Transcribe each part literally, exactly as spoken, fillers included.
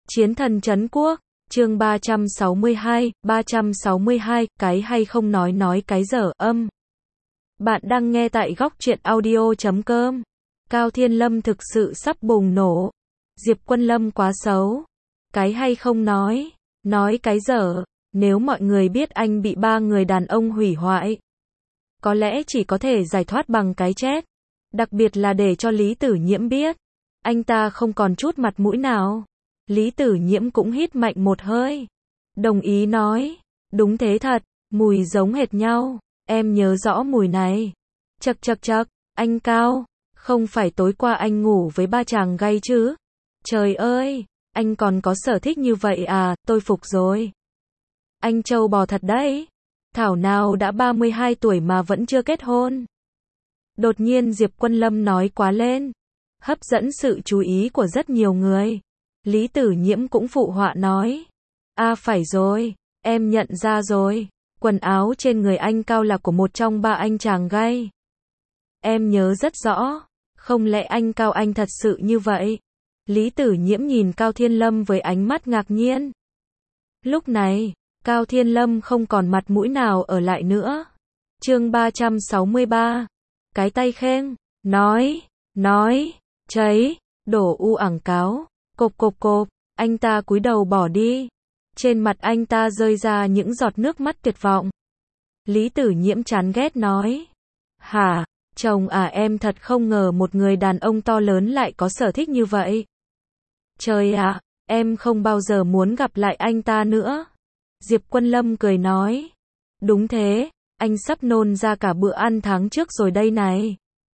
Chiến thần trấn quốc, chương ba trăm sáu mươi hai, ba trăm sáu mươi hai, cái hay không nói nói cái dở âm. Bạn đang nghe tại góc truyện audio chấm com. Cao Thiên Lâm thực sự sắp bùng nổ. Diệp Quân Lâm quá xấu. Cái hay không nói, nói cái dở. Nếu mọi người biết anh bị ba người đàn ông hủy hoại, có lẽ chỉ có thể giải thoát bằng cái chết. Đặc biệt là để cho Lý Tử Nhiễm biết, anh ta không còn chút mặt mũi nào. Lý Tử Nhiễm cũng hít mạnh một hơi. Đồng ý nói, đúng thế thật, mùi giống hệt nhau, em nhớ rõ mùi này. Chậc chậc chậc, anh Cao, không phải tối qua anh ngủ với ba chàng gay chứ? Trời ơi, anh còn có sở thích như vậy à, tôi phục rồi. Anh trâu bò thật đấy. Thảo nào đã ba mươi hai tuổi mà vẫn chưa kết hôn. Đột nhiên Diệp Quân Lâm nói quá lên, hấp dẫn sự chú ý của rất nhiều người. Lý Tử Nhiễm cũng phụ họa nói, à phải rồi, em nhận ra rồi, quần áo trên người anh Cao là của một trong ba anh chàng gay. Em nhớ rất rõ, không lẽ anh Cao anh thật sự như vậy? Lý Tử Nhiễm nhìn Cao Thiên Lâm với ánh mắt ngạc nhiên. Lúc này, Cao Thiên Lâm không còn mặt mũi nào ở lại nữa. Chương ba trăm sáu mươi ba, cái tay khen, nói, nói, cháy, đổ u ảng cáo, cộp cộp cộp, anh ta cúi đầu bỏ đi. Trên mặt anh ta rơi ra những giọt nước mắt tuyệt vọng. Lý Tử Nhiễm chán ghét nói, hả, chồng à, em thật không ngờ một người đàn ông to lớn lại có sở thích như vậy. Trời ạ, em không bao giờ muốn gặp lại anh ta nữa. Diệp Quân Lâm cười nói, đúng thế, anh sắp nôn ra cả bữa ăn tháng trước rồi đây này.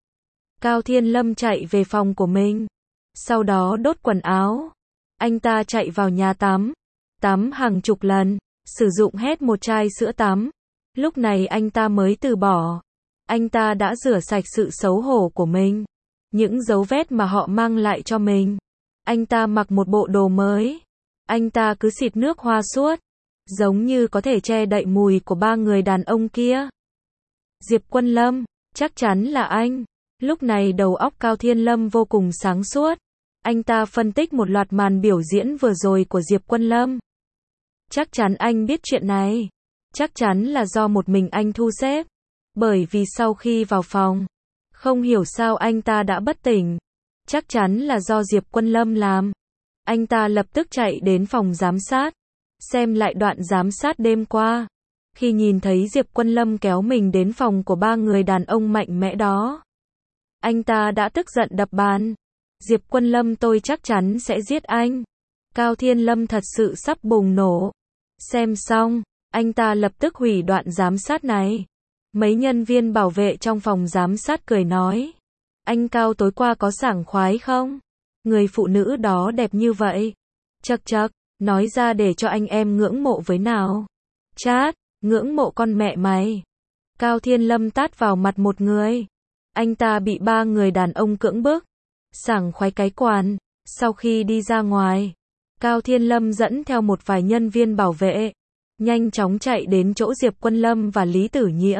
Cao Thiên Lâm chạy về phòng của mình, sau đó đốt quần áo. Anh ta chạy vào nhà tắm, tắm hàng chục lần, sử dụng hết một chai sữa tắm. Lúc này anh ta mới từ bỏ. Anh ta đã rửa sạch sự xấu hổ của mình, những dấu vết mà họ mang lại cho mình. Anh ta mặc một bộ đồ mới. Anh ta cứ xịt nước hoa suốt, giống như có thể che đậy mùi của ba người đàn ông kia. Diệp Quân Lâm, chắc chắn là anh. Lúc này đầu óc Cao Thiên Lâm vô cùng sáng suốt. Anh ta phân tích một loạt màn biểu diễn vừa rồi của Diệp Quân Lâm. Chắc chắn anh biết chuyện này. Chắc chắn là do một mình anh thu xếp. Bởi vì sau khi vào phòng, không hiểu sao anh ta đã bất tỉnh. Chắc chắn là do Diệp Quân Lâm làm. Anh ta lập tức chạy đến phòng giám sát, xem lại đoạn giám sát đêm qua. Khi nhìn thấy Diệp Quân Lâm kéo mình đến phòng của ba người đàn ông mạnh mẽ đó, anh ta đã tức giận đập bàn. Diệp Quân Lâm, tôi chắc chắn sẽ giết anh. Cao Thiên Lâm thật sự sắp bùng nổ. Xem xong, anh ta lập tức hủy đoạn giám sát này. Mấy nhân viên bảo vệ trong phòng giám sát cười nói, anh Cao tối qua có sảng khoái không? Người phụ nữ đó đẹp như vậy. Chậc chậc, nói ra để cho anh em ngưỡng mộ với nào. Chát, ngưỡng mộ con mẹ mày. Cao Thiên Lâm tát vào mặt một người. Anh ta bị ba người đàn ông cưỡng bức, sảng khoái cái quàn. Sau khi đi ra ngoài, Cao Thiên Lâm dẫn theo một vài nhân viên bảo vệ, nhanh chóng chạy đến chỗ Diệp Quân Lâm và Lý Tử Nhiễm.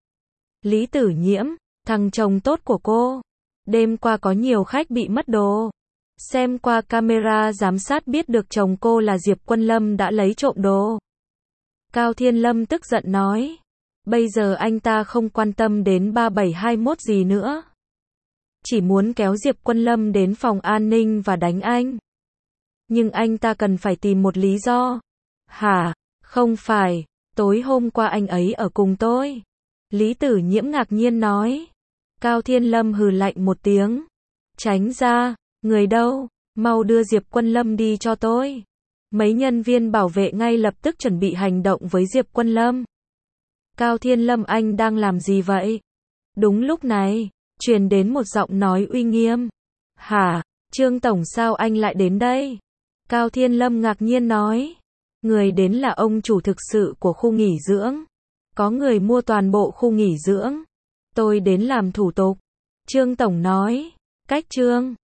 Lý Tử Nhiễm, thằng chồng tốt của cô, đêm qua có nhiều khách bị mất đồ. Xem qua camera giám sát biết được chồng cô là Diệp Quân Lâm đã lấy trộm đồ. Cao Thiên Lâm tức giận nói, bây giờ anh ta không quan tâm đến ba bảy hai mốt gì nữa. Chỉ muốn kéo Diệp Quân Lâm đến phòng an ninh và đánh anh. Nhưng anh ta cần phải tìm một lý do. Hả, không phải, tối hôm qua anh ấy ở cùng tôi. Lý Tử Nhiễm ngạc nhiên nói. Cao Thiên Lâm hừ lạnh một tiếng. Tránh ra, người đâu, mau đưa Diệp Quân Lâm đi cho tôi. Mấy nhân viên bảo vệ ngay lập tức chuẩn bị hành động với Diệp Quân Lâm. Cao Thiên Lâm, anh đang làm gì vậy? Đúng lúc này, truyền đến một giọng nói uy nghiêm. Hả, Trương Tổng sao anh lại đến đây? Cao Thiên Lâm ngạc nhiên nói. Người đến là ông chủ thực sự của khu nghỉ dưỡng. Có người mua toàn bộ khu nghỉ dưỡng. Tôi đến làm thủ tục. Trương Tổng nói. Cách Trương,